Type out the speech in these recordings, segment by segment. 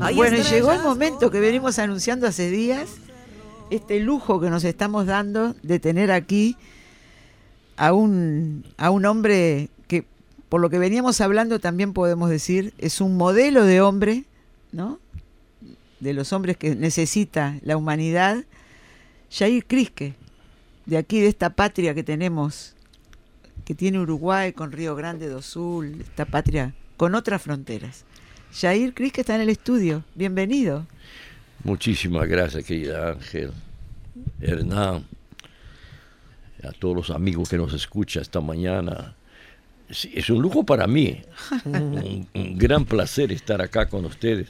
Bueno, llegó el momento que venimos anunciando hace días, este lujo que nos estamos dando de tener aquí a un hombre que, por lo que veníamos hablando, también podemos decir, es un modelo de hombre, ¿no? De los hombres que necesita la humanidad. Jair Krisque, de aquí, de esta patria que tenemos, que tiene Uruguay con Río Grande do Sul, esta patria con otras fronteras. Jair Krisque está en el estudio. Bienvenido. Muchísimas gracias, querida Ángel, Hernán, a todos los amigos que nos escuchan esta mañana. Sí, es un lujo para mí, un gran placer estar acá con ustedes,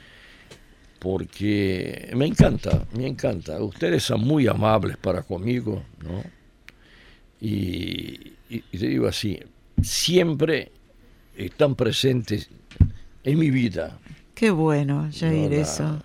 porque me encanta. Ustedes son muy amables para conmigo, ¿no? Y te digo así, siempre están presentes en mi vida. Qué bueno, Jair, No, eso.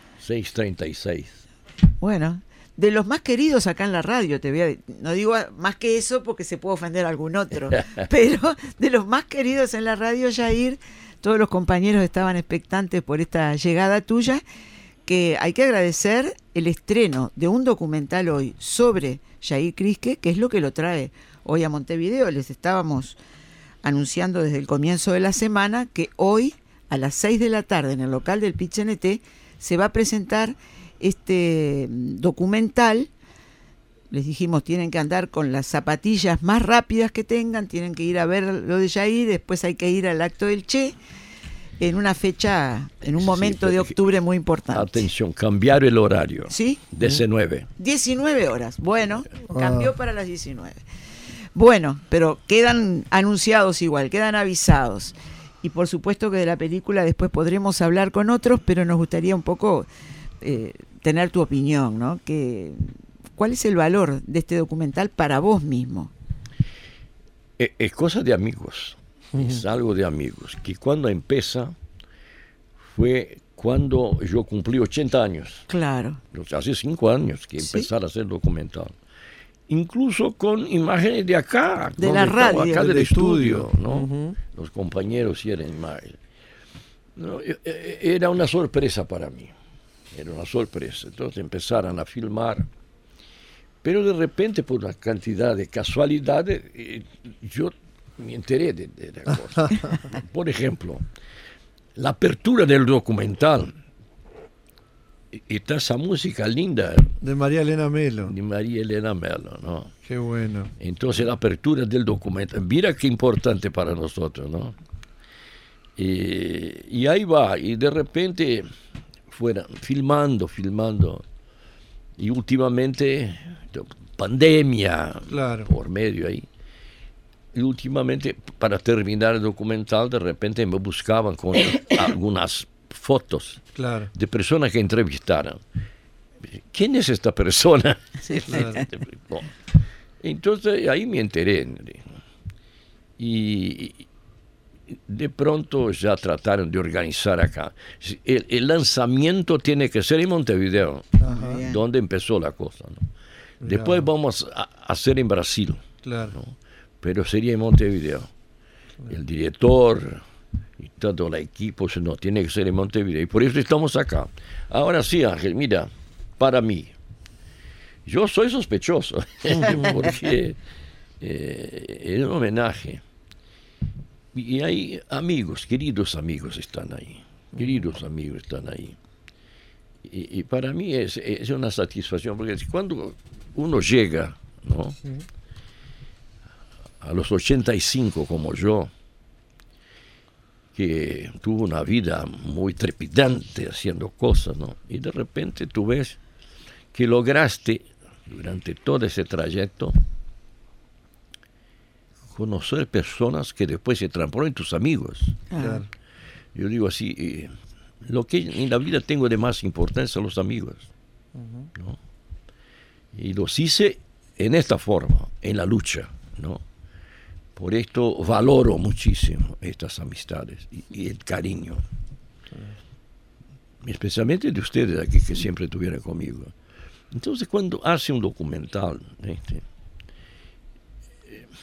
6:36. Bueno, de los más queridos acá en la radio, no digo más que eso porque se puede ofender a algún otro, pero de los más queridos en la radio, Jair, todos los compañeros estaban expectantes por esta llegada tuya, que hay que agradecer el estreno de un documental hoy sobre Jair Krisque, que es lo que lo trae hoy a Montevideo. Les estábamos anunciando desde el comienzo de la semana que hoy a las 6 de la tarde en el local del Pichinete se va a presentar este documental. Les dijimos, tienen que andar con las zapatillas más rápidas que tengan, tienen que ir a ver lo de Jair, después hay que ir al acto del Che, en una fecha, en un momento de octubre muy importante. Atención, cambiar el horario. ¿Sí? 19. 19 horas. Bueno, cambió para las 19. Bueno, pero quedan anunciados igual, quedan avisados. Y por supuesto que de la película después podremos hablar con otros, pero nos gustaría un poco tener tu opinión, ¿no? ¿Cuál es el valor de este documental para vos mismo? Es cosa de amigos, es algo de amigos. Que cuando empieza fue cuando yo cumplí 80 años. Claro. Hace 5 años que empezar a hacer documental. Incluso con imágenes de acá. De la radio. Acá del estudio, ¿no? Los compañeros hicieron imágenes. No, era una sorpresa para mí. Era una sorpresa. Entonces empezaron a filmar. Pero de repente, por una cantidad de casualidades, yo me enteré de la cosa. Por ejemplo, la apertura del documental. Está esa música linda. De María Elena Melo. De María Elena Melo, ¿no? Qué bueno. Entonces la apertura del documental. Mira qué importante para nosotros, ¿no? Y ahí va. Y de repente fueron filmando. Y últimamente, pandemia, claro, por medio ahí. Y últimamente, para terminar el documental, de repente me buscaban con algunas fotos, claro, de personas que entrevistaron. ¿Quién es esta persona? Sí, claro. No. Entonces ahí me enteré. Y de pronto ya trataron de organizar acá. El lanzamiento tiene que ser en Montevideo, donde empezó la cosa, ¿no? Después vamos a hacer en Brasil, claro, ¿no? Pero sería en Montevideo. Claro. El director y todo el equipo, no, tiene que ser en Montevideo. Y por eso estamos acá. Ahora sí, Ángel, mira, para mí, yo soy sospechoso, porque es un homenaje. Y hay amigos, queridos amigos están ahí. Y para mí es una satisfacción, porque cuando uno llega, ¿no? A los 85 como yo, que tuvo una vida muy trepidante haciendo cosas, ¿no? Y de repente tú ves que lograste, durante todo ese trayecto, conocer personas que después se transforman en tus amigos. Claro. Yo digo así, lo que en la vida tengo de más importancia son los amigos, ¿no? Y los hice en esta forma, en la lucha, ¿no? Por esto valoro muchísimo estas amistades y el cariño, especialmente de ustedes aquí que siempre estuvieron conmigo. Entonces cuando hace un documental,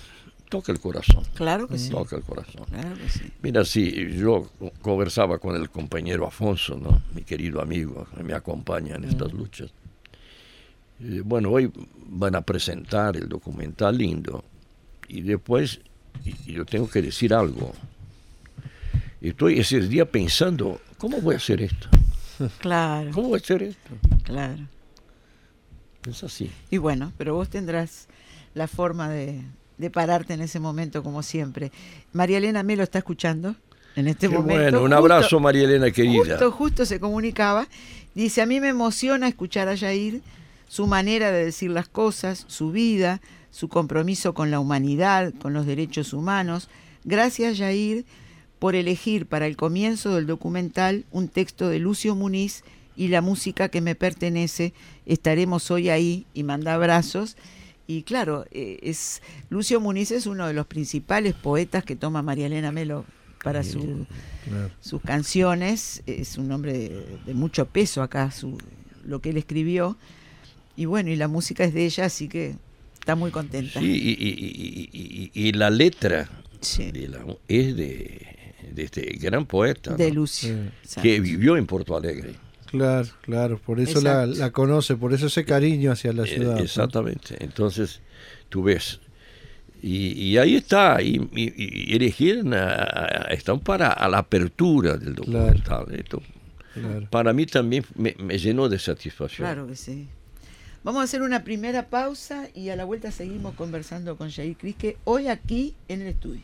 toca el corazón. Claro que sí. Toca el corazón. Claro que sí. Mira, sí, yo conversaba con el compañero Afonso, ¿no? Mi querido amigo, que me acompaña en estas luchas. Bueno, hoy van a presentar el documental lindo. Y después, y yo tengo que decir algo. Estoy ese día pensando, ¿cómo voy a hacer esto? Claro. ¿Cómo voy a hacer esto? Claro. Es así. Y bueno, pero vos tendrás la forma de pararte en ese momento como siempre. María Elena Melo está escuchando en este Qué momento. bueno, un abrazo, María Elena querida. Justo se comunicaba. Dice, a mí me emociona escuchar a Jair, su manera de decir las cosas, su vida, su compromiso con la humanidad, con los derechos humanos. Gracias, Jair, por elegir para el comienzo del documental un texto de Lucio Muniz y la música que me pertenece. Estaremos hoy ahí, y manda abrazos. Y claro, Lucio Muniz es uno de los principales poetas que toma María Elena Melo para sus canciones. Es un hombre de mucho peso acá, lo que él escribió. Y bueno, y la música es de ella, así que está muy contenta. Sí, y la letra sí. Es de este gran poeta, de ¿no? Lucio, que vivió en Porto Alegre. Claro, por eso la conoce, por eso ese cariño hacia la ciudad. Exactamente, ¿no? Entonces tú ves, y ahí está, y elegir están a la apertura del documental. Claro. Esto, para mí también me llenó de satisfacción. Claro que sí. Vamos a hacer una primera pausa y a la vuelta seguimos conversando con Jair Crisque, hoy aquí en el estudio.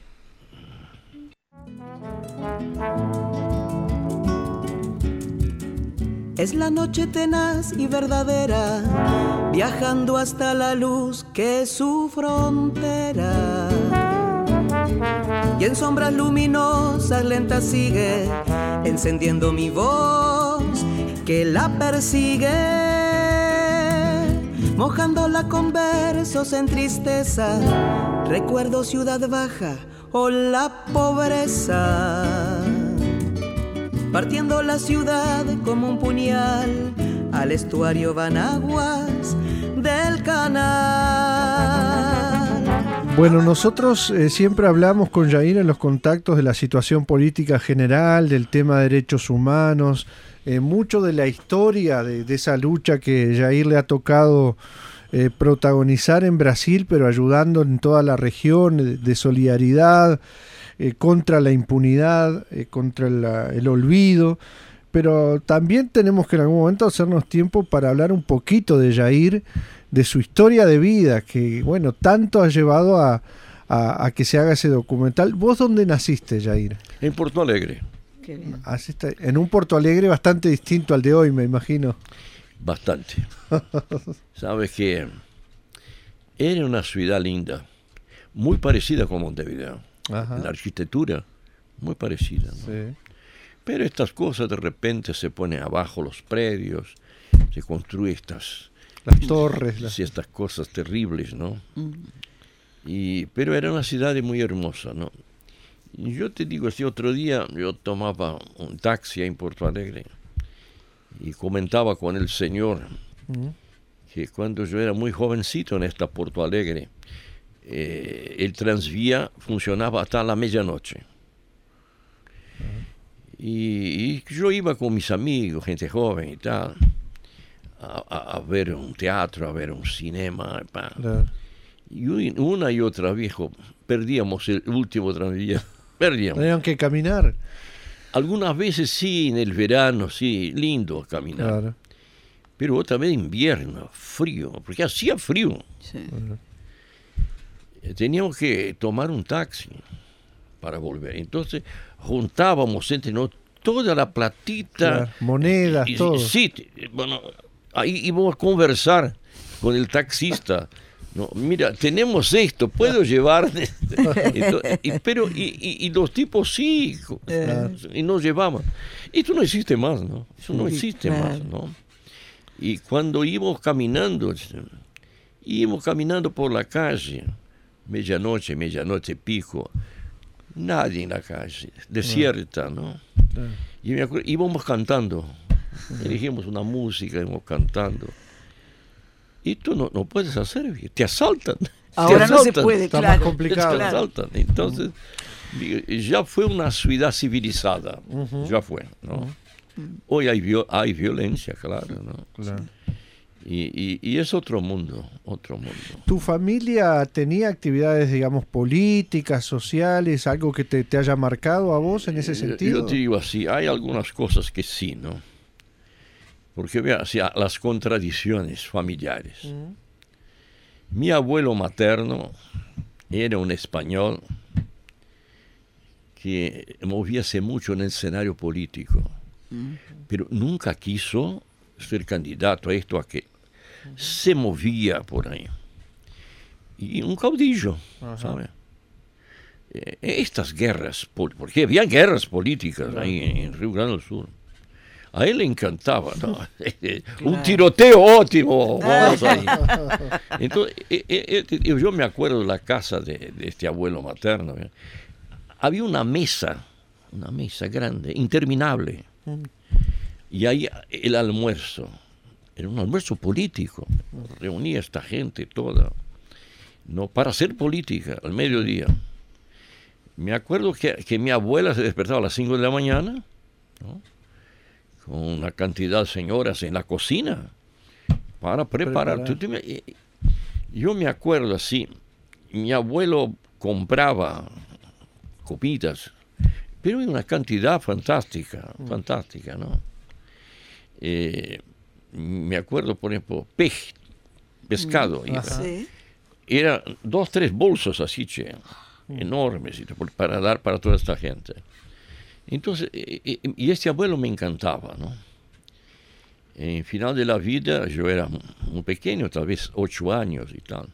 Es la noche tenaz y verdadera, viajando hasta la luz que es su frontera. Y en sombras luminosas lentas sigue, encendiendo mi voz que la persigue, mojándola con versos en tristeza, recuerdo Ciudad Baja o la pobreza. Partiendo la ciudad como un puñal, al estuario van aguas del canal. Bueno, nosotros siempre hablamos con Jair en los contactos de la situación política general, del tema de derechos humanos, mucho de la historia de esa lucha que Jair le ha tocado protagonizar en Brasil, pero ayudando en toda la región, de solidaridad, contra la impunidad, contra el olvido, pero también tenemos que en algún momento hacernos tiempo para hablar un poquito de Jair, de su historia de vida, que bueno, tanto ha llevado a que se haga ese documental. ¿Vos dónde naciste, Jair? En Porto Alegre. Qué bien. En un Porto Alegre bastante distinto al de hoy, me imagino. Bastante. Sabes que era una ciudad linda, muy parecida con Montevideo. Ajá. En la arquitectura, muy parecida, ¿no? Sí. Pero estas cosas de repente se ponen abajo los predios, se construyen las torres, estas cosas terribles, ¿no? Pero era una ciudad muy hermosa, ¿no? Y yo te digo, este otro día yo tomaba un taxi en Porto Alegre y comentaba con el señor que cuando yo era muy jovencito en esta Porto Alegre, el transvía funcionaba hasta la medianoche. Y yo iba con mis amigos, gente joven y tal, a ver un teatro, a ver un cinema. Claro. Y una y otra vez perdíamos el último tranvía. Tenían que caminar. Algunas veces sí, en el verano, sí, lindo caminar. Claro. Pero otra vez invierno, frío, porque hacía frío. Sí. Bueno. Teníamos que tomar un taxi para volver. Entonces juntábamos entre nosotros toda la platita. Claro, monedas, todo. Sí, bueno, ahí íbamos a conversar con el taxista. No, mira, tenemos esto, ¿puedo llevar? Pero los tipos sí, y nos llevaban. Esto no existe más, ¿no? Eso no existe más, ¿no? Y cuando íbamos caminando por la calle, medianoche pico, nadie en la calle, desierta, ¿no? Y me acuerdo, íbamos cantando, elegimos una música, íbamos cantando. Y tú no puedes hacer, te asaltan. Ahora no se asaltan. puede, Está claro. más complicado. Te Claro. asaltan. Entonces, ya fue una ciudad civilizada, ya fue, ¿no? Hoy hay violencia, claro, ¿no? Claro. Y es otro mundo, otro mundo. ¿Tu familia tenía actividades, digamos, políticas, sociales, algo que te haya marcado a vos en ese sentido? Yo te digo así, hay algunas cosas que sí, ¿no? Porque vea, o sea, las contradicciones familiares. Mi abuelo materno era un español que movíase mucho en el escenario político, pero nunca quiso ser candidato a esto, a que se movía por ahí. Y un caudillo, ¿sabe? Estas guerras, porque había guerras políticas ahí en Río Grande del Sur. A él le encantaba, ¿no? Un tiroteo óptimo, vamos ahí. Entonces, yo me acuerdo de la casa de este abuelo materno. Había una mesa grande, interminable. Y ahí el almuerzo, era un almuerzo político. Reunía a esta gente toda, ¿no? Para hacer política al mediodía. Me acuerdo que mi abuela se despertaba a las 5 de la mañana, ¿no? Con una cantidad de señoras en la cocina para preparar. Yo me acuerdo así, mi abuelo compraba comidas, pero en una cantidad fantástica, ¿no? Me acuerdo, por ejemplo, pescado. Sí. Era 2, 3 bolsos así, enormes, para dar para toda esta gente. Entonces, y este abuelo me encantaba, ¿no? En final de la vida, yo era muy pequeño, tal vez 8 años y tal.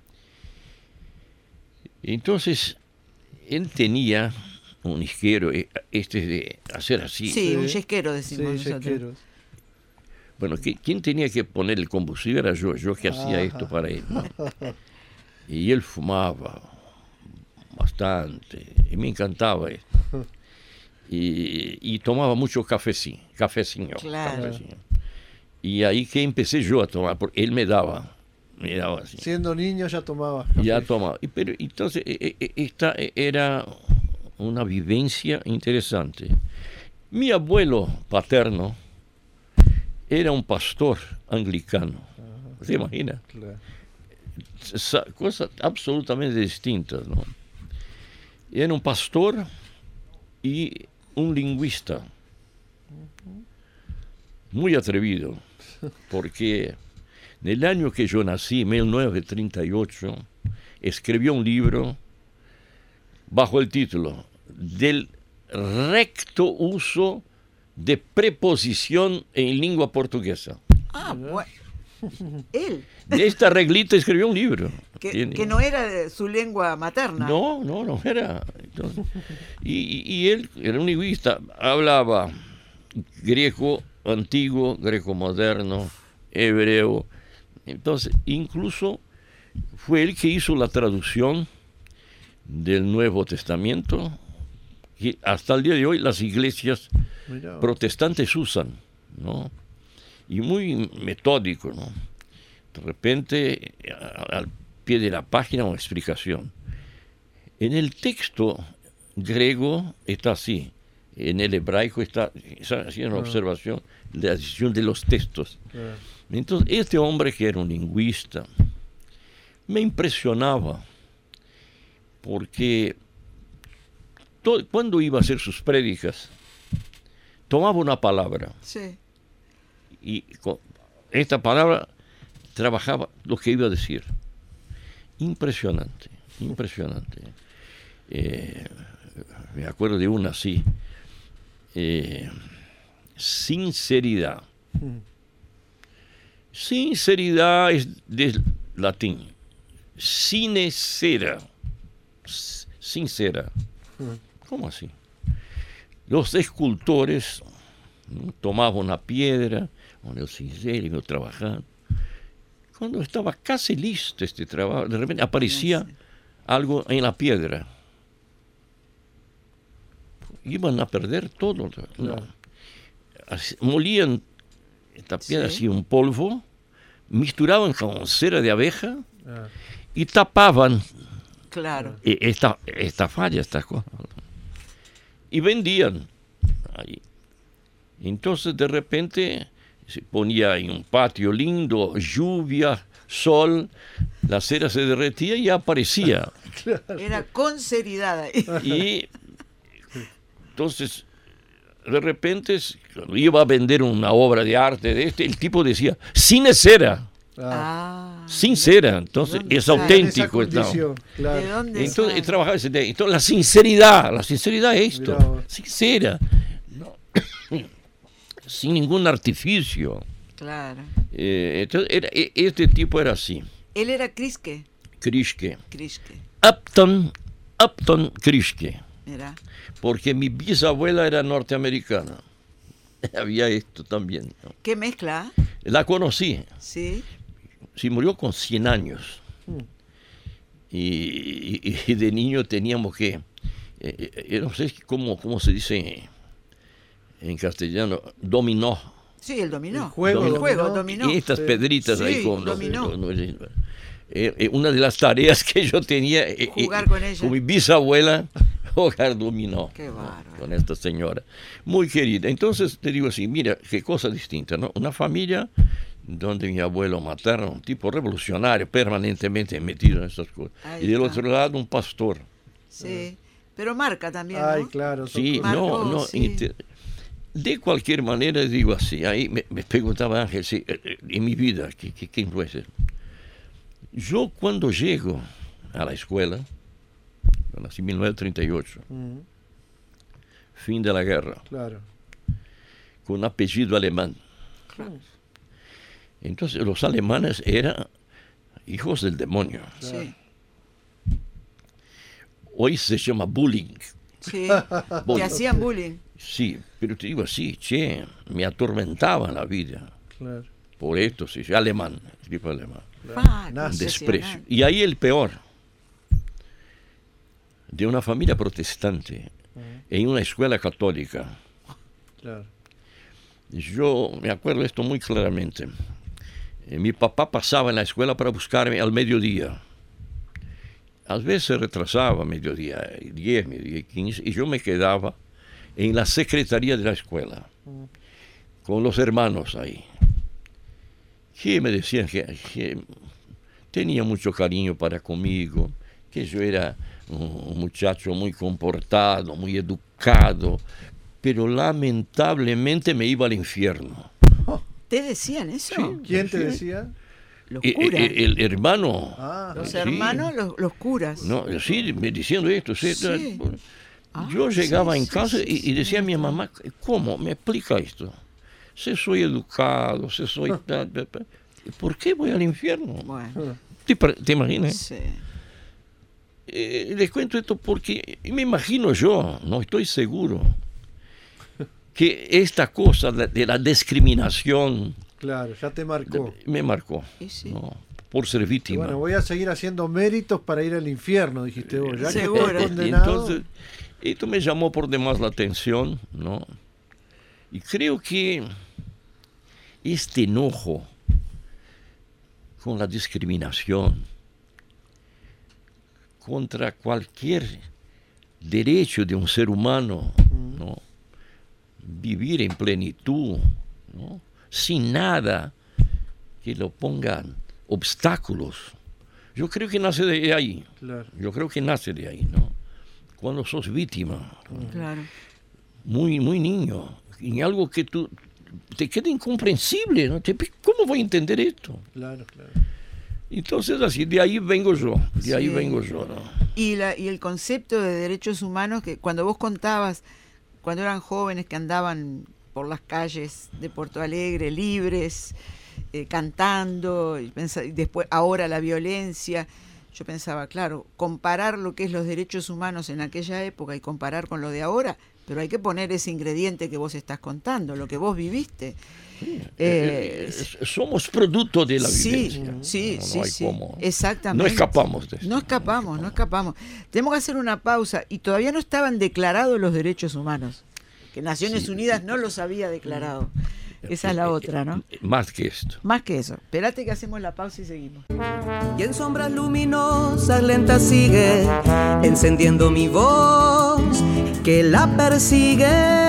Entonces, él tenía un isquero, de hacer así. Sí, un yesquero decimos Sí, nosotros. yesqueros. Bueno, ¿quién tenía que poner el combustible? Era yo que hacía esto para él, ¿no? Y él fumaba bastante, y me encantaba esto. Y tomaba mucho cafecillo. Claro. Cafecillo. Y ahí que empecé yo a tomar, porque él me daba así. Siendo niño ya tomaba. Ya tomaba. Pero entonces, esta era una vivencia interesante. Mi abuelo paterno era un pastor anglicano. ¿Se imagina? Claro. Cosas absolutamente distintas, ¿no? Era un pastor y un lingüista muy atrevido, porque en el año que yo nací, 1938, escribió un libro bajo el título del recto uso de preposición en lengua portuguesa. Ah, bueno. Él, De esta reglita escribió un libro. que no era de su lengua materna. No era. Entonces, y él era un lingüista, hablaba griego antiguo, greco moderno, hebreo. Entonces, incluso fue él que hizo la traducción del Nuevo Testamento, que hasta el día de hoy las iglesias protestantes usan, ¿no? Y muy metódico, ¿no? De repente, al pie de la página, una explicación. En el texto griego está así, en el hebraico está haciendo una observación de la decisión de los textos. Entonces, este hombre, que era un lingüista, me impresionaba, porque cuando iba a hacer sus prédicas, tomaba una palabra. Sí. Y con esta palabra trabajaba lo que iba a decir. Impresionante. Me acuerdo de una así. Sinceridad. Sinceridad es del latín. Sine cera. Sincera. ¿Cómo así? Los escultores tomaban una piedra con el cincel y iban trabajando. Cuando estaba casi listo este trabajo, de repente aparecía algo en la piedra. Iban a perder todo. No. Molían esta piedra así, un polvo, misturaban con cera de abeja y tapaban Claro. esta falla, estas cosas. Y vendían ahí. Entonces de repente se ponía en un patio lindo, lluvia, sol, la cera se derretía y aparecía. Era con seriedad. Y entonces, de repente, cuando iba a vender una obra de arte de el tipo decía, sin cera. Sin cera, entonces es auténtico. Claro. ¿De dónde Entonces trabajaba ese tema. Entonces la sinceridad es esto, Mirá. sincera, no, sin ningún artificio. Claro. Entonces este tipo era así. Él era Krishke. Krishke. Krishke. Upton Krishke. Mira. Porque mi bisabuela era norteamericana. Había esto también, ¿no? ¿Qué mezcla? La conocí. Sí. Sí, murió con 100 años. Y de niño teníamos que... no sé cómo se dice en castellano, dominó. Sí, el dominó. El juego, dominó. Y estas pedritas Sí, ahí con dominó. una de las tareas que yo tenía... Jugar con ella. Con mi bisabuela, jugar dominó. Qué bárbaro. Con esta señora. Muy querida. Entonces te digo así, mira, qué cosa distinta, ¿no? Una familia donde mi abuelo materno, un tipo revolucionario, permanentemente metido en esas cosas. Ahí Y del está. otro lado, un pastor. Sí. Pero marca también, ¿no? Ay, claro. Sí, Marcó, no. sí. De cualquier manera, digo así, ahí me preguntaba Ángel, sí, en mi vida, ¿qué influencia? Yo cuando llego a la escuela, yo nací en 1938, fin de la guerra, Claro. con apellido alemán. Claro. Entonces los alemanes eran hijos del demonio. Sí. Hoy se llama bullying. Sí. Bullying. Te hacían bullying. Sí, pero te digo así, me atormentaban la vida. Claro. Por esto, sí, alemán, tipo alemán. Nazi. Desprecio. Y ahí el peor, de una familia protestante, en una escuela católica. Claro. Yo me acuerdo esto muy claramente. Mi papá pasaba en la escuela para buscarme al mediodía. A veces se retrasaba, mediodía 10, mediodía 15, y yo me quedaba en la secretaría de la escuela, con los hermanos ahí, que me decían que tenía mucho cariño para conmigo, que yo era un muchacho muy comportado, muy educado, pero lamentablemente me iba al infierno. ¿Te decían eso? Sí. ¿Quién te Sí. decía? Los curas. El hermano. Los sí. hermanos, los curas. No, sí, me diciendo esto. Sí. Sí. Yo llegaba en sí, casa sí, y decía a mi mamá, ¿cómo? ¿Me explica esto? Si soy educado, si soy... ¿Por qué voy al infierno? Bueno, ¿Te imaginas? sí. Les cuento esto porque me imagino yo, no estoy seguro, que esta cosa de la discriminación Claro, ya te marcó. me marcó, Y sí. ¿no? Por ser Y víctima. bueno, voy a seguir haciendo méritos para ir al infierno, dijiste vos. Ya que Seguro. estoy condenado. Entonces, esto me llamó por demás la atención, ¿no? Y creo que este enojo con la discriminación contra cualquier derecho de un ser humano, ¿no? Vivir en plenitud, ¿no? Sin nada que lo pongan obstáculos. Yo creo que nace de ahí. Claro. Yo creo que nace de ahí, ¿no? Cuando sos víctima, Claro. muy niño, en algo que te queda incomprensible, ¿no? ¿Cómo voy a entender esto? Claro. Entonces, así, de ahí vengo yo, Sí. ¿no? Y el concepto de derechos humanos, que cuando vos contabas, cuando eran jóvenes que andaban por las calles de Porto Alegre libres, cantando, y después ahora la violencia, yo pensaba, claro, comparar lo que es los derechos humanos en aquella época y comparar con lo de ahora, pero hay que poner ese ingrediente que vos estás contando, lo que vos viviste. Somos producto de la Sí, vivencia. sí, No sí, hay sí, cómo. exactamente. No escapamos de esto. No escapamos. Tenemos que hacer una pausa y todavía no estaban declarados los derechos humanos, que Naciones Unidas no los había declarado. Esa es la otra, ¿no? Más que esto. Más que eso. Espérate que hacemos la pausa y seguimos. Y en sombras luminosas lentas sigue encendiendo mi voz que la persigue,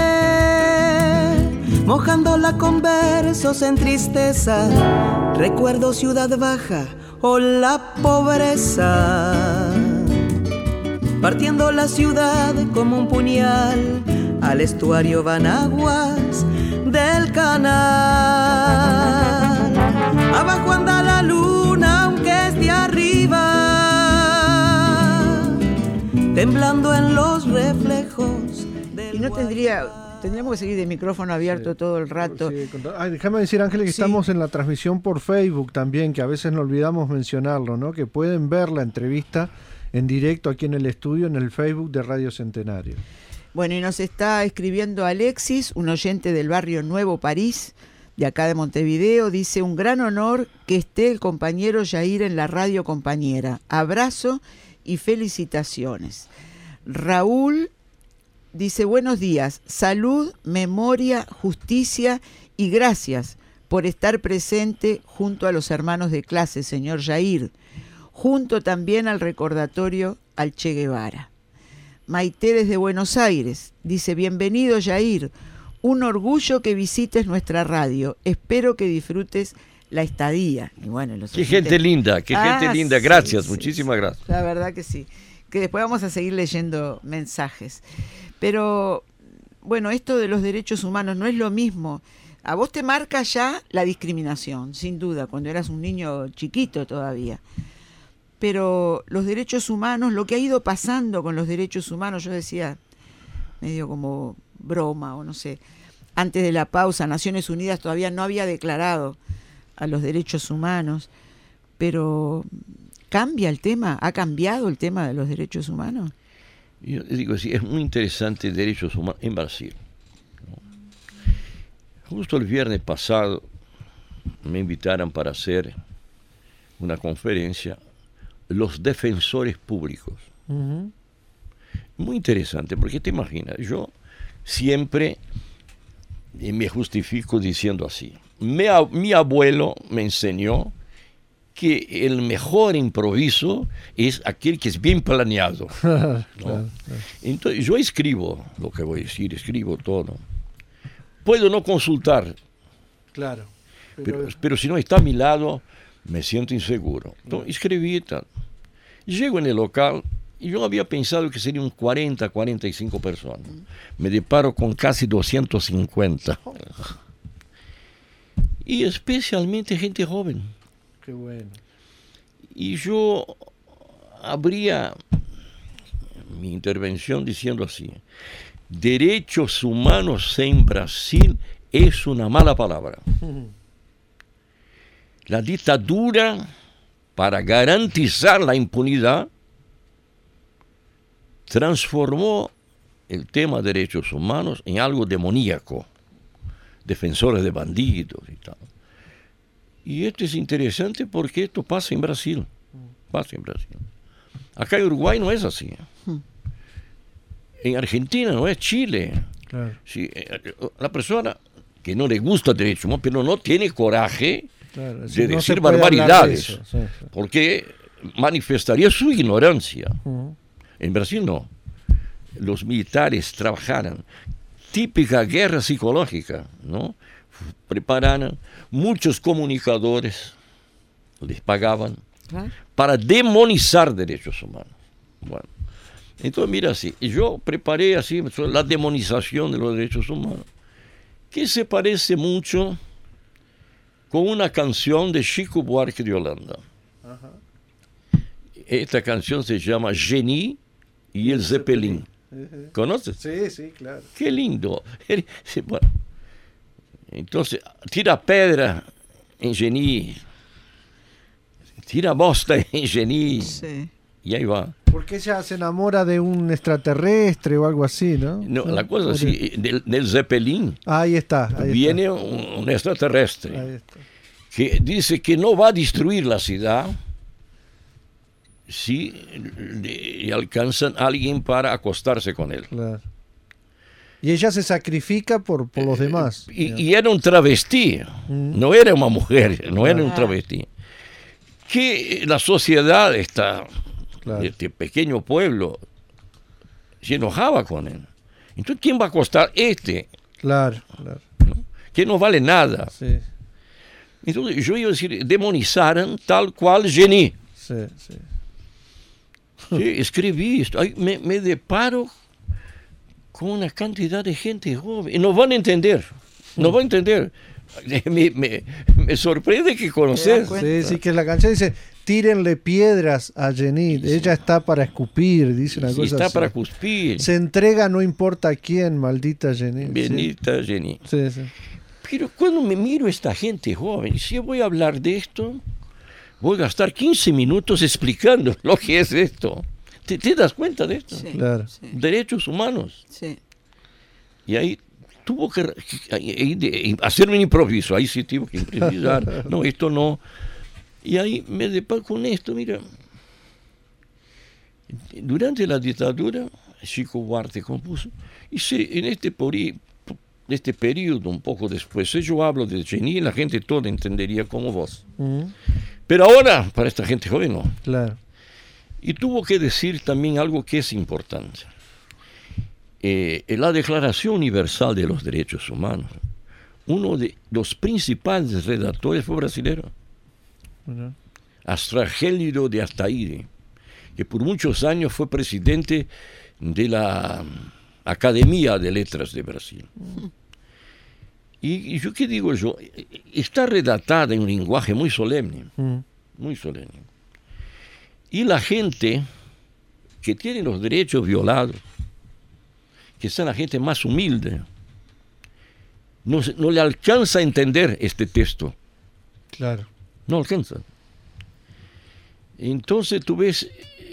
mojándola con versos en tristeza. Recuerdo Ciudad Baja o la pobreza, partiendo la ciudad como un puñal. Al estuario van aguas del canal. Abajo anda la luna, aunque es de arriba, temblando en los reflejos del Y no tendríamos que seguir de micrófono abierto todo el rato. Sí, déjame decir, Ángeles, que estamos en la transmisión por Facebook también, que a veces no olvidamos mencionarlo, ¿no? Que pueden ver la entrevista en directo aquí en el estudio, en el Facebook de Radio Centenario. Bueno, y nos está escribiendo Alexis, un oyente del barrio Nuevo París, de acá de Montevideo. Dice: un gran honor que esté el compañero Jair en la radio compañera. Abrazo y felicitaciones. Raúl dice: buenos días, salud, memoria, justicia y gracias por estar presente junto a los hermanos de clase, señor Jair, junto también al recordatorio al Che Guevara. Maite desde Buenos Aires dice: bienvenido Jair, un orgullo que visites nuestra radio, espero que disfrutes la estadía. Y bueno, qué gente linda, gente linda, gracias, sí, muchísimas gracias. La verdad que sí, que después vamos a seguir leyendo mensajes. Pero bueno, esto de los derechos humanos no es lo mismo. A vos te marca ya la discriminación, sin duda, cuando eras un niño chiquito todavía. Pero los derechos humanos, lo que ha ido pasando con los derechos humanos, yo decía, medio como broma o no sé, antes de la pausa, Naciones Unidas todavía no había declarado a los derechos humanos, pero ¿cambia el tema? ¿Ha cambiado el tema de los derechos humanos? Yo digo, sí, es muy interesante derechos humanos en Brasil, ¿no? Justo el viernes pasado me invitaron para hacer una conferencia los defensores públicos. Uh-huh. Muy interesante, porque te imaginas, yo siempre me justifico diciendo así: mi abuelo me enseñó que el mejor improviso es aquel que es bien planeado, ¿no? Claro. Entonces yo escribo lo que voy a decir, escribo todo. Puedo no consultar, claro, pero si no está a mi lado, me siento inseguro. Entonces escribí tal. Llego en el local y yo había pensado que serían 40, 45 personas. Me deparo con casi 250. Y especialmente gente joven. Qué bueno. Y yo abría mi intervención diciendo así: derechos humanos en Brasil es una mala palabra. La dictadura, para garantizar la impunidad, transformó el tema de derechos humanos en algo demoníaco, defensores de bandidos y tal. Y esto es interesante porque esto pasa en Brasil. Acá en Uruguay no es así. En Argentina no es, Chile. Claro. Sí, la persona que no le gusta el derecho humano, pero no tiene coraje, claro, de decir barbaridades, de sí. Porque manifestaría su ignorancia. Uh-huh. En Brasil no. Los militares trabajaron, típica guerra psicológica, ¿no? Prepararon muchos comunicadores, les pagaban, ¿ah?, para demonizar derechos humanos. Bueno, entonces mira así, yo preparé así la demonización de los derechos humanos, que se parece mucho con una canción de Chico Buarque de Holanda. Uh-huh. Esta canción se llama Genie y el Zeppelin. Uh-huh. ¿Conoces? Sí, claro. Qué lindo. Bueno, entonces, tira pedra en Genie, tira bosta en Genie, sí, y ahí va. Porque ella se enamora de un extraterrestre o algo así, ¿no? No, la cosa es así, del Zeppelin. Ahí está. Viene un extraterrestre que dice que no va a destruir la ciudad si alcanzan a alguien para acostarse con él. Claro. Y ella se sacrifica por los demás. Y era un travesti, no era una mujer, no era un travesti. Que la sociedad de este pequeño pueblo se enojaba con él. Entonces, ¿quién va a costar Claro. ¿no? Que no vale nada. Sí. Entonces, yo iba a decir, demonizaron tal cual Genie. Sí. Sí, escribí esto. Ahí me deparo con una cantidad de gente joven. Y no van a entender. Me sorprende que conoces. Sí, que la canción dice, tírenle piedras a Jenny. Sí. Ella está para escupir, dice una cosa está así. para cuspir. Se entrega no importa a quién, maldita Jenny. Bendita Jenny. Sí. Pero cuando me miro a esta gente joven, si voy a hablar de esto, voy a gastar 15 minutos explicando lo que es esto. ¿Te das cuenta de esto? Sí, claro. Sí. Derechos humanos. Sí. Y ahí tuvo que hacer un improviso, ahí sí tuvo que improvisar. No, esto no. Y ahí me deparo con esto, mira. Durante la dictadura, Chico Buarque compuso, y en este periodo, un poco después, yo hablo de Genie, la gente toda entendería como vos. Pero ahora, para esta gente joven, no. Claro. Y tuvo que decir también algo que es importante. La Declaración Universal de los Derechos Humanos, uno de los principales redactores fue brasileño, Astragélio de Altaire, que por muchos años fue presidente de la Academia de Letras de Brasil. Y yo, ¿qué digo yo? Está redactada en un lenguaje muy solemne, muy solemne. Y la gente que tiene los derechos violados, que es la gente más humilde, no le alcanza a entender este texto. Claro. No alcanza. Entonces tú ves,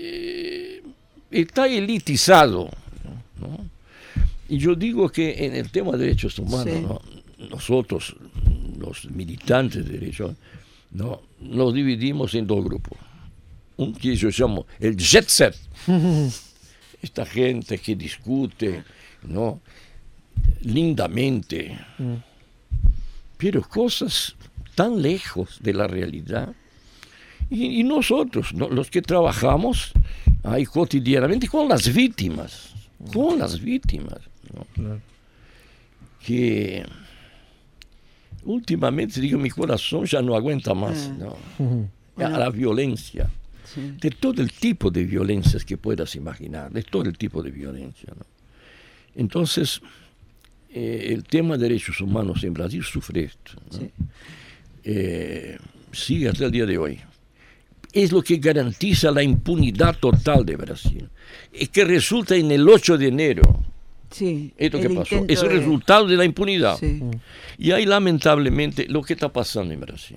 está elitizado, ¿no? Y yo digo que en el tema de derechos humanos, sí, ¿no? Nosotros, los militantes de derechos, ¿no? Nos dividimos en dos grupos. Un que yo llamo el jet set. Esta gente que discute, ¿no? Lindamente, pero cosas tan lejos de la realidad. Y nosotros, ¿no? Los que trabajamos ahí cotidianamente con las víctimas, ¿no? Claro. Que últimamente, digo, mi corazón ya no aguanta más, ¿no? A la violencia. Sí. De todo el tipo de violencias que puedas imaginar, de todo el tipo de violencia, ¿no? Entonces, el tema de derechos humanos en Brasil sufre esto, ¿no? Sí. Sigue hasta el día de hoy. Es lo que garantiza la impunidad total de Brasil. Es que resulta en el 8 de enero. Sí, esto que pasó es el resultado de la impunidad. Sí. Y ahí, lamentablemente, lo que está pasando en Brasil.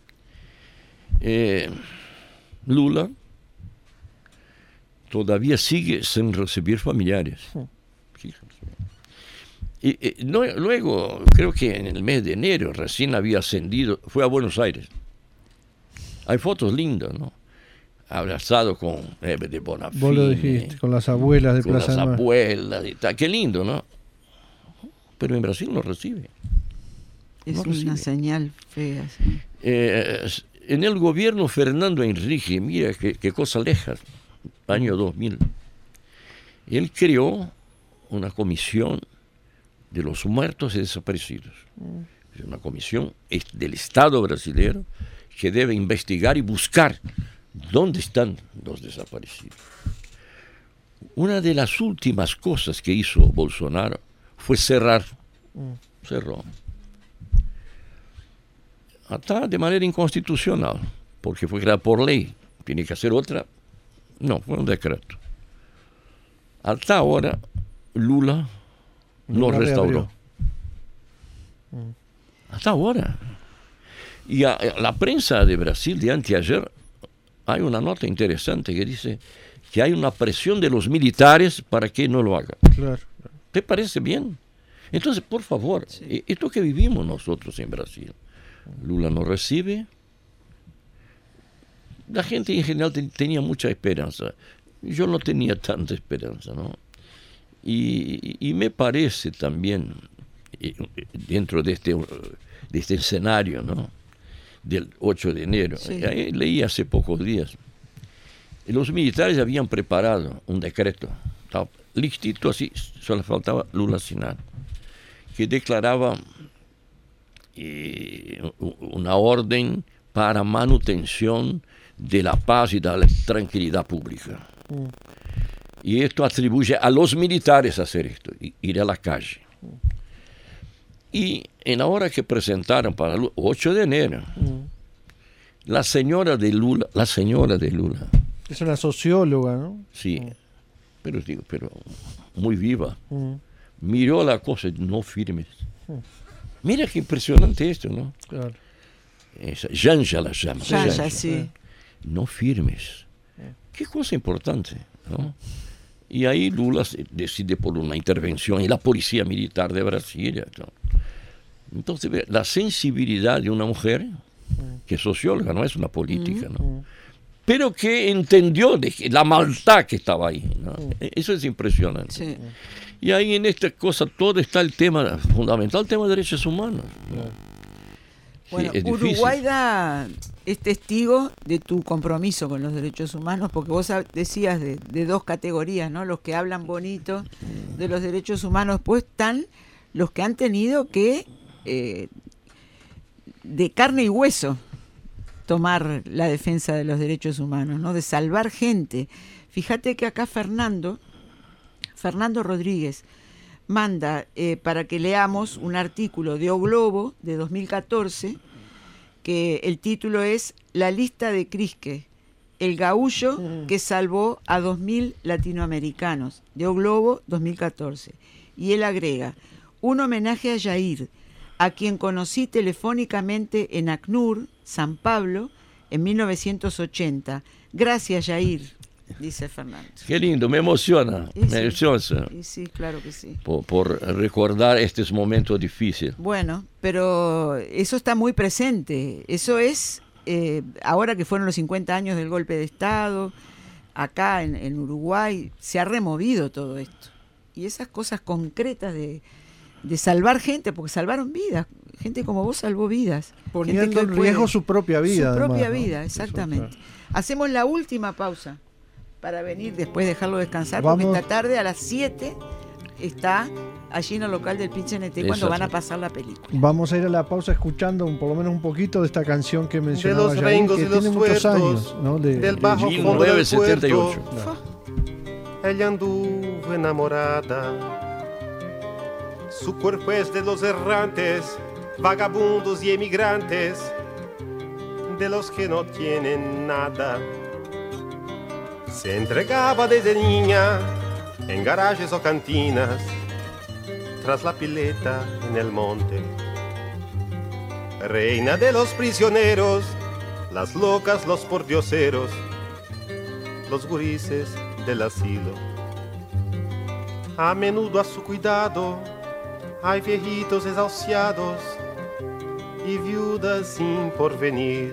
Lula todavía sigue sin recibir familiares. Luego, creo que en el mes de enero recién había ascendido, fue a Buenos Aires. Hay fotos lindas, ¿no? Abrazado con de Bonafini. Vos lo dijiste, con las abuelas de Plaza de Mayo. Con las abuelas y tal. Qué lindo, ¿no? Pero en Brasil no recibe. Es una señal fea. Sí. En el gobierno Fernando Henrique, mira qué cosa lejas, año 2000, él creó una comisión de los muertos y desaparecidos. Es una comisión del Estado brasileño que debe investigar y buscar dónde están los desaparecidos. Una de las últimas cosas que hizo Bolsonaro fue cerrar. Cerró. Hasta de manera inconstitucional, porque fue creada por ley. Tiene que hacer otra. No, fue un decreto. Hasta ahora, Lula no restauró. Hasta ahora. Y a la prensa de Brasil de anteayer hay una nota interesante que dice que hay una presión de los militares para que no lo haga. Claro. ¿Te parece bien? Entonces, por favor, sí, esto que vivimos nosotros en Brasil, Lula no recibe. La gente en general tenía mucha esperanza. Yo no tenía tanta esperanza, ¿no? Y me parece también, dentro de este escenario, ¿no?, del 8 de enero, Sí. Leí hace pocos días, los militares habían preparado un decreto, estaba listito así, solo faltaba Lula assinar, que declaraba una orden para manutención de la paz y de la tranquilidad pública. Y esto atribuye a los militares hacer esto, ir a la calle. Y en la hora que presentaron para el 8 de enero, la señora de Lula, Es una socióloga, ¿no? sí, pero muy viva, miró la cosa y no firmes. Mira qué impresionante esto, ¿no? Claro. Janja la llama. Ya, sí. No firmes. Qué cosa importante, ¿no? Y ahí Lula decide por una intervención en la policía militar de Brasilia, ¿no? Entonces, la sensibilidad de una mujer, que es socióloga, no es una política, ¿no?, pero que entendió la maldad que estaba ahí, ¿no? Eso es impresionante. Sí. Y ahí en esta cosa todo está el tema fundamental, el tema de derechos humanos, ¿no? Bueno, Sí, es difícil. Uruguay es testigo de tu compromiso con los derechos humanos, porque vos decías de dos categorías, ¿no? Los que hablan bonito de los derechos humanos, pues están los que han tenido que, de carne y hueso, tomar la defensa de los derechos humanos, ¿no?, de salvar gente. Fíjate que acá Fernando Rodríguez manda para que leamos un artículo de O Globo de 2014, que el título es La lista de Crisque, el gaullo que salvó a 2.000 latinoamericanos, de O Globo 2014. Y él agrega: un homenaje a Jair, a quien conocí telefónicamente en ACNUR, San Pablo, en 1980. Gracias, Jair, dice Fernando. Qué lindo, me emociona. Y Me sí. emociona Y sí, claro que sí. por recordar estos momentos difíciles. Bueno, pero eso está muy presente. Eso es, ahora que fueron los 50 años del golpe de Estado, acá en Uruguay, se ha removido todo esto. Y esas cosas concretas de salvar gente, porque salvaron vidas. Gente como vos salvó vidas. Poniendo Gente que en hoy puede- riesgo su propia vida. Su propia además, ¿no? vida, exactamente. Eso, Hacemos la última pausa para venir después dejarlo descansar, Vamos. porque esta tarde a las 7 está allí en el local del PIT-CNT cuando van a pasar la película. Vamos a ir a la pausa escuchando por lo menos un poquito de esta canción que mencionaba los Jair, rengos que y los tiene muchos tuertos, años, ¿no? del bajo de- fondo del 1978. puerto. Ella anduvo enamorada. Su cuerpo es de los errantes, vagabundos y emigrantes, de los que no tienen nada. Se entregaba desde niña en garajes o cantinas, tras la pileta en el monte. Reina de los prisioneros, las locas, los pordioseros, los gurises del asilo. A menudo a su cuidado hay viejitos desahuciados y viudas sin porvenir.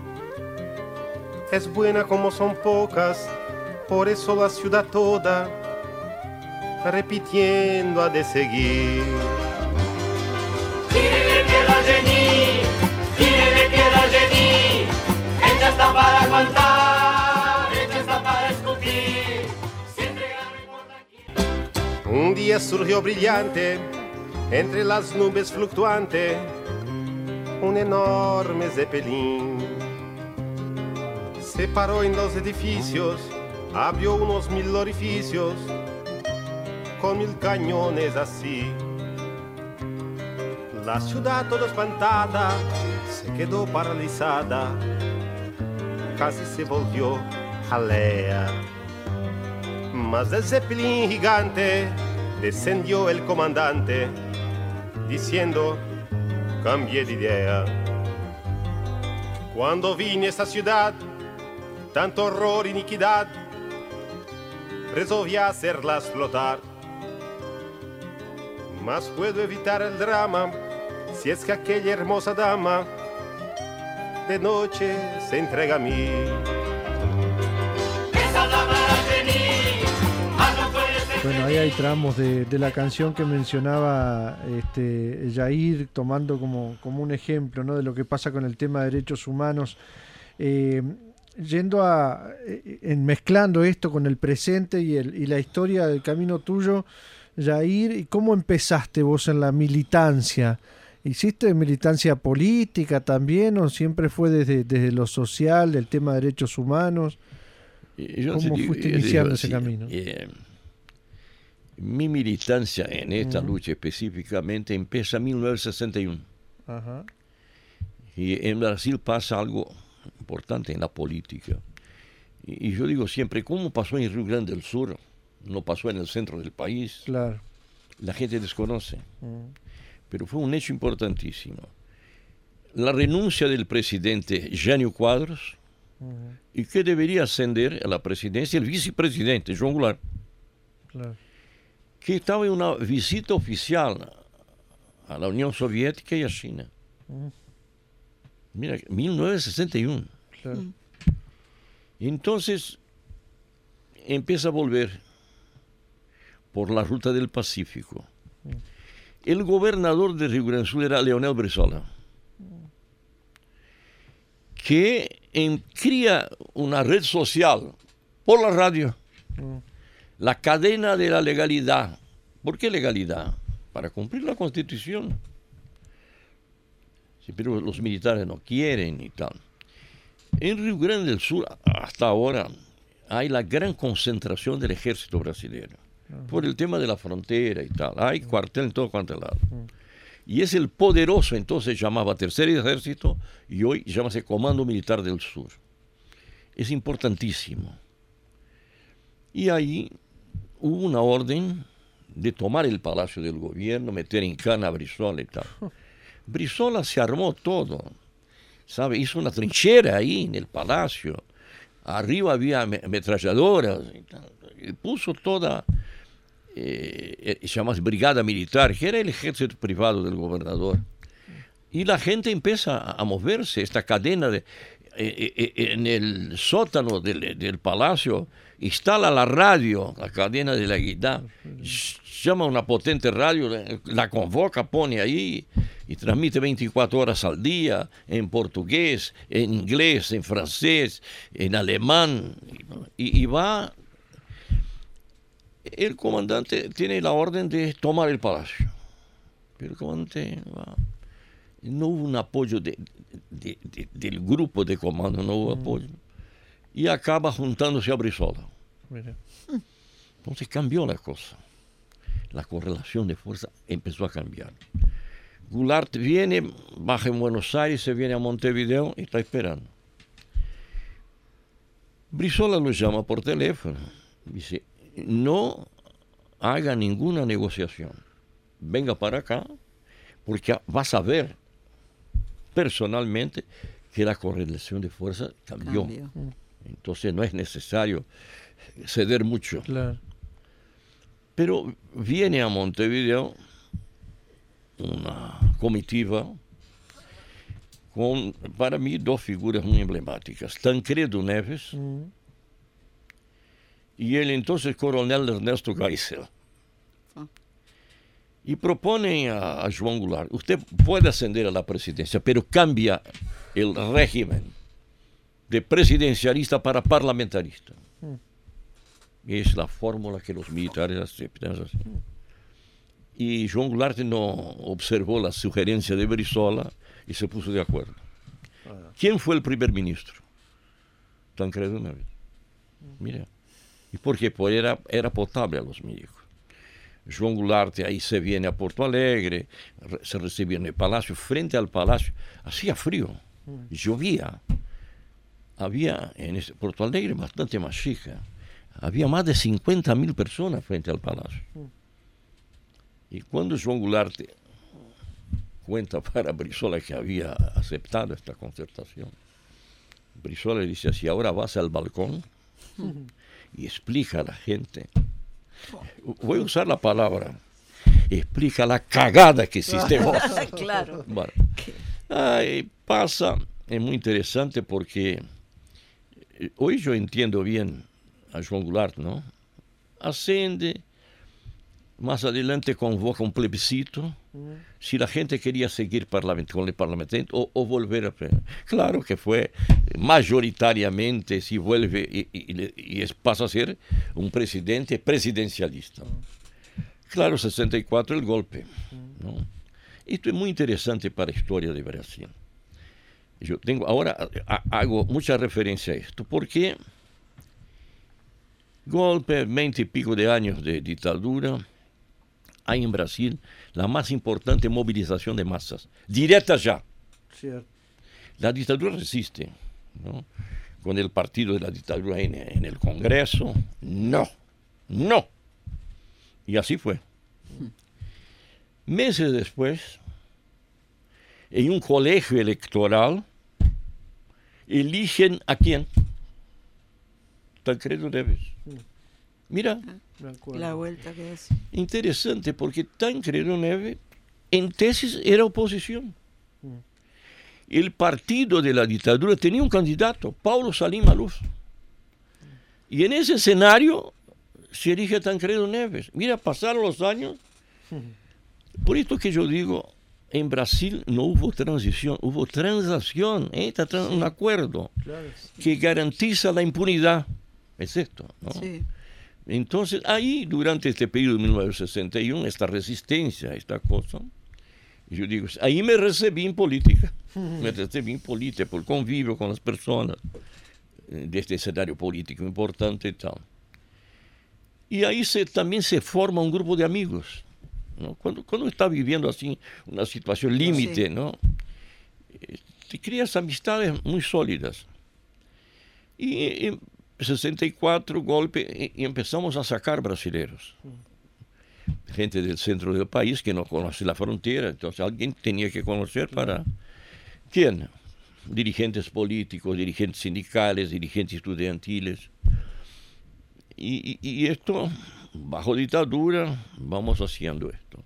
Es buena como son pocas, por eso la ciudad toda repitiendo ha de seguir. Tírele piedra, Jenny, tírele piedra, Jenny. Ella está para aguantar, ella está para escupir. Si entrega no importa quién. Un día surgió brillante, entre las nubes fluctuante, un enorme zeppelin. Se paró en los edificios, abrió unos 1000 orificios, con 1000 cañones así. La ciudad toda espantada se quedó paralizada, casi se volvió jalea. Mas del zeppelin gigante descendió el comandante, diciendo: cambié de idea. Cuando vine a esta ciudad, tanto horror y iniquidad, resolví hacerlas flotar. Mas puedo evitar el drama si es que aquella hermosa dama de noche se entrega a mí. Esa dama era Jenny, mas no puede ser Bueno, ahí hay tramos de la canción que mencionaba Jair, tomando como un ejemplo, ¿no?, de lo que pasa con el tema de derechos humanos. Yendo mezclando esto con el presente y la historia del camino tuyo, Jair, ¿y cómo empezaste vos en la militancia? ¿Hiciste militancia política también o siempre fue desde lo social, del tema de derechos humanos? ¿Cómo fuiste iniciando ese camino? Mi militancia en esta lucha específicamente empieza en 1961. Ajá. Y en Brasil pasa algo importante en la política. Y yo digo siempre, ¿cómo pasó en Río Grande del Sur? No pasó en el centro del país. Claro. La gente desconoce. Pero fue un hecho importantísimo. La renuncia del presidente Jânio Quadros, y que debería ascender a la presidencia el vicepresidente João Goulart. Claro. Que estaba en una visita oficial a la Unión Soviética y a China. Mira, 1961. Claro. Entonces empieza a volver por la ruta del Pacífico. El gobernador de Río Grande do Sul era Leonel Brizola, que cría una red social por la radio. La cadena de la legalidad. ¿Por qué legalidad? Para cumplir la Constitución. Sí, pero los militares no quieren y tal. En Río Grande del Sur, hasta ahora, hay la gran concentración del ejército brasileño. Por el tema de la frontera y tal. Hay cuartel en todo cuanto lado. Y es el poderoso, entonces llamaba Tercer Ejército y hoy llámase Comando Militar del Sur. Es importantísimo. Y ahí hubo una orden de tomar el Palacio del Gobierno, meter en cana a Brizola y tal. Brizola se armó todo, ¿sabe? Hizo una trinchera ahí en el Palacio. Arriba había ametralladoras y tal. Y puso toda, llamase Brigada Militar, que era el ejército privado del gobernador. Y la gente empieza a moverse, esta cadena en el sótano del Palacio. Instala la radio, la cadena de la guitarra, llama a una potente radio, la convoca, pone ahí y transmite 24 horas al día en portugués, en inglés, en francés, en alemán. Y va, el comandante tiene la orden de tomar el palacio. Pero el comandante va. No hubo un apoyo del grupo de comando, no hubo apoyo. Y acaba juntándose a Brizola. Mira. Entonces cambió la cosa. La correlación de fuerza empezó a cambiar. Goulart viene, baja en Buenos Aires, se viene a Montevideo y está esperando. Brizola lo llama por teléfono. Dice, no haga ninguna negociación. Venga para acá, porque vas a ver personalmente que la correlación de fuerza cambió. Entonces no es necesario ceder mucho. Claro. Pero viene a Montevideo una comitiva con, para mí, dos figuras muy emblemáticas. Tancredo Neves y el entonces coronel Ernesto Geisel. Y proponen a João Goulart, usted puede ascender a la presidencia, pero cambia el régimen de presidencialista para parlamentarista. Es la fórmula que los militares aceptan. Así. Y João Goulart no observó la sugerencia de Brizola y se puso de acuerdo. ¿Quién fue el primer ministro? Tancredo Neves. Mira. ¿Y por qué? Pues era potable a los médicos. João Goulart ahí se viene a Porto Alegre, se recibía en el palacio, frente al palacio, hacía frío, llovía. Había en Porto Alegre bastante más chica. Había más de 50.000 personas frente al palacio. Y cuando João Goulart cuenta para Brizola que había aceptado esta concertación, Brizola le dice así, ahora vas al balcón y explica a la gente, voy a usar la palabra, explica la cagada que hiciste vos. Claro. Bueno, pasa, es muy interesante porque hoy yo entiendo bien a João Goulart, ¿no? Ascende, Más adelante convoca un plebiscito, si la gente quería seguir con el parlamento o volver a... Claro que fue mayoritariamente, si vuelve y pasa a ser un presidente presidencialista. Claro, 64 el golpe, ¿no? Esto es muy interesante para la historia de Brasil. Yo ahora hago mucha referencia a esto, porque golpe, 20 y pico de años de dictadura, hay en Brasil la más importante movilización de masas, directa ya. Cierto. La dictadura resiste, ¿no? Con el partido de la dictadura en el Congreso, no. Y así fue. Meses después, en un colegio electoral, eligen ¿a quién? Tancredo Neves. Mira, La vuelta que es. interesante, porque Tancredo Neves en tesis era oposición. El partido de la dictadura tenía un candidato, Paulo Salim Maluf. Y en ese escenario se elige a Tancredo Neves. Mira, pasaron los años. Por esto que yo digo, en Brasil no hubo transición, hubo transacción, un acuerdo que garantiza la impunidad. Es esto, ¿no? Sí. Entonces, ahí, durante este periodo de 1961, esta resistencia, esta cosa, yo digo, ahí me recibí en política. Me recibí en política por convivio con las personas de este escenario político importante y tal. Y ahí también se forma un grupo de amigos, ¿no? Cuando está viviendo así una situación límite, sí, ¿no? Te creas amistades muy sólidas. Y en 64, golpe, y empezamos a sacar brasileños. Gente del centro del país que no conoce la frontera, entonces alguien tenía que conocer para... ¿Quién? Dirigentes políticos, dirigentes sindicales, dirigentes estudiantiles. Y esto, bajo dictadura, vamos haciendo esto.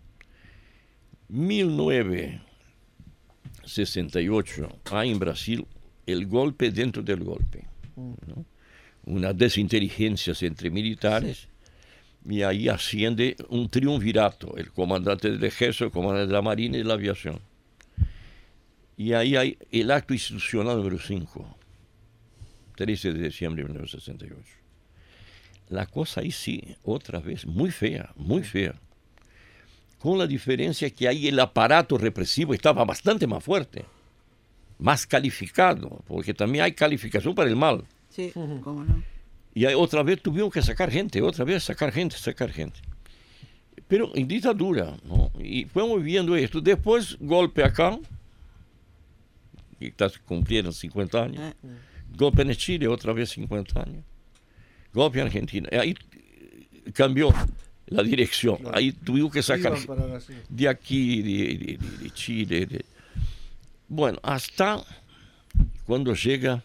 1968, hay en Brasil el golpe dentro del golpe, ¿no? Una desinteligencia entre militares, y ahí asciende un triunvirato, el comandante del ejército, el comandante de la marina y de la aviación. Y ahí hay el acto institucional número 5, 13 de diciembre de 1968. La cosa ahí sí, otra vez, muy fea, con la diferencia que ahí el aparato represivo estaba bastante más fuerte, más calificado, porque también hay calificación para el mal. Sí, cómo no. Y ahí otra vez tuvieron que sacar gente, sacar gente. Pero en dictadura, ¿no? Y fuimos viviendo esto. Después, golpe acá, y está cumpliendo 50 años. Golpe en Chile, otra vez 50 años. Golpe en Argentina. Ahí cambió la dirección. Claro. Ahí tuvimos que sacar de aquí, de Chile. Bueno, hasta cuando llega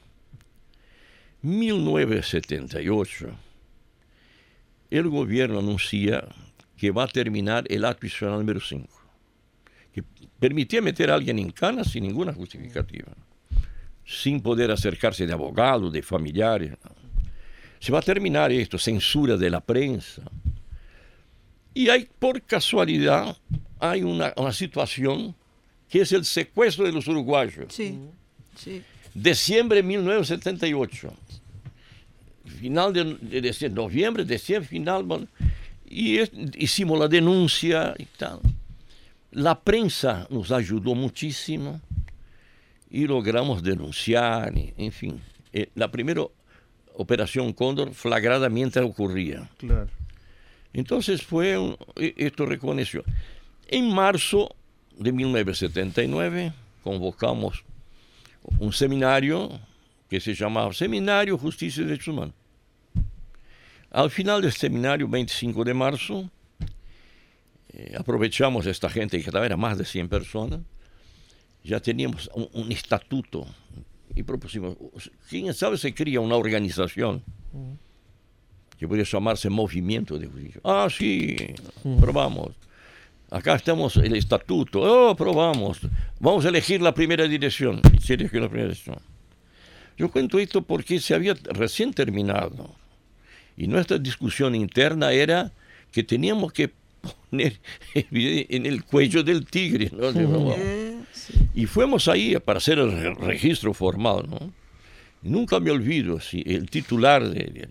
1978, el gobierno anuncia que va a terminar el acto institucional número 5, que permitía meter a alguien en cana sin ninguna justificativa, sin poder acercarse de abogados, de familiares. Se va a terminar esto, censura de la prensa. Y hay, por casualidad, hay una situación que es el secuestro de los uruguayos. Sí, sí. Diciembre de 1978. Final de noviembre, diciembre, final. Y hicimos la denuncia y tal. La prensa nos ayudó muchísimo y logramos denunciar, en fin. La primera operación Cóndor flagrada mientras ocurría. Claro. Entonces esto reconoció. En marzo de 1979 convocamos un seminario que se llamaba Seminario Justicia y Derechos Humanos. Al final del seminario, 25 de marzo, aprovechamos a esta gente, que era más de 100 personas, ya teníamos un estatuto y propusimos, quién sabe se cría una organización que podría llamarse Movimiento de Justicia. Ah, sí, probamos. Acá estamos el estatuto, probamos. Vamos a elegir la primera dirección. Y se eligió la primera dirección. Yo cuento esto porque se había recién terminado. Y nuestra discusión interna era que teníamos que poner en el cuello del tigre, ¿no? Sí. Y fuimos ahí para hacer el registro formal, ¿no? Nunca me olvido si el titular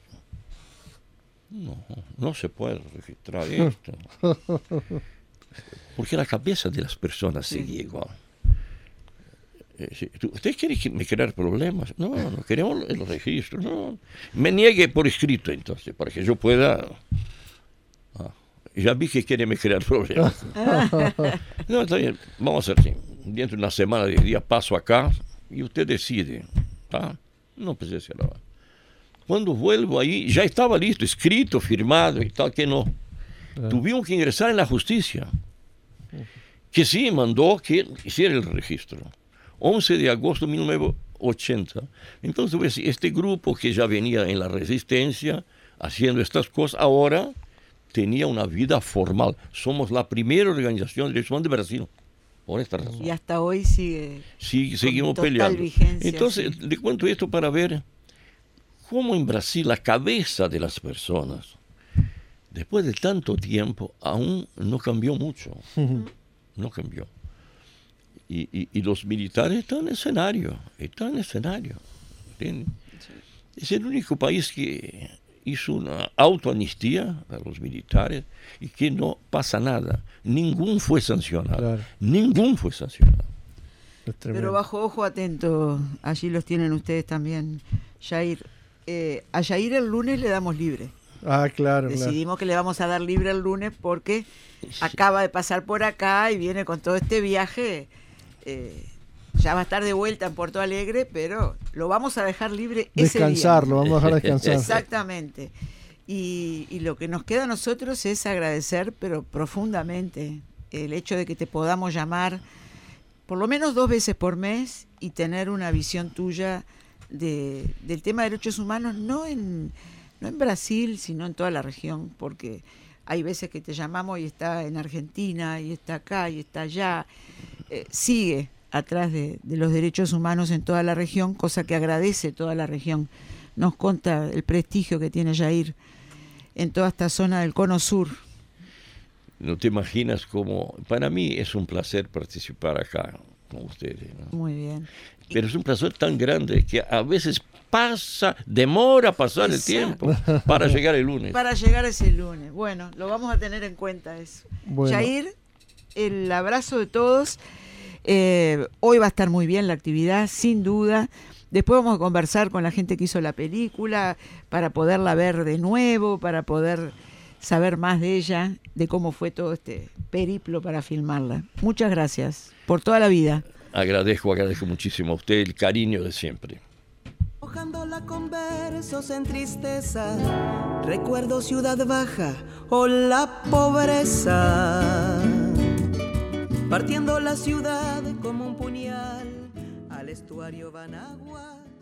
no se puede registrar esto. Porque la cabeza de las personas sigue igual. ¿Usted quiere me crear problemas? No queremos el registro. No. Me niegue por escrito, entonces, para que yo pueda... ya vi que quiere me crear problemas. No, está bien, vamos a hacer así. Dentro de una semana de días paso acá y usted decide. ¿Tá? No, pues ese era. Cuando vuelvo ahí, ya estaba listo, escrito, firmado y tal, que no. Tuvimos que ingresar en la justicia, que sí mandó que hiciera el registro. 11 de agosto de 1980. Entonces, pues, este grupo que ya venía en la resistencia, haciendo estas cosas, ahora tenía una vida formal. Somos la primera organización de derechos humanos de Brasil, por esta razón. Y hasta hoy sigue. Seguimos total peleando. Vigencia, Entonces, sí. le cuento esto para ver cómo en Brasil la cabeza de las personas, después de tanto tiempo, aún no cambió mucho. No cambió. Y los militares están en escenario. ¿Entiendes? Es el único país que hizo una autoamnistía a los militares y que no pasa nada. Ningún fue sancionado. Claro. Ningún fue sancionado. Pero bajo ojo atento, allí los tienen ustedes también, Jair. A Jair el lunes le damos libre. Claro. Decidimos que le vamos a dar libre el lunes porque acaba de pasar por acá y viene con todo este viaje. Ya va a estar de vuelta en Porto Alegre, pero lo vamos a dejar libre ese día. Descansarlo, vamos a dejar descansar. Exactamente. Y lo que nos queda a nosotros es agradecer, pero profundamente, el hecho de que te podamos llamar por lo menos 2 veces por mes y tener una visión tuya del tema de derechos humanos, no en Brasil, sino en toda la región, porque hay veces que te llamamos y está en Argentina, y está acá, y está allá. Sigue atrás de los derechos humanos en toda la región, cosa que agradece toda la región. Nos conta el prestigio que tiene Jair en toda esta zona del Cono Sur. No te imaginas cómo... Para mí es un placer participar acá con ustedes, ¿no? Muy bien. Pero es un placer tan grande que a veces demora pasar el tiempo para llegar el lunes. Para llegar ese lunes. Bueno, lo vamos a tener en cuenta eso. Bueno. Jair, el abrazo de todos. Hoy va a estar muy bien la actividad, sin duda. Después vamos a conversar con la gente que hizo la película para poderla ver de nuevo, para poder saber más de ella, de cómo fue todo este periplo para filmarla. Muchas gracias por toda la vida. Agradezco muchísimo a usted el cariño de siempre. Mojándola con versos en tristeza, recuerdo Ciudad Baja o la pobreza, partiendo la ciudad como un puñal al estuario Banagua.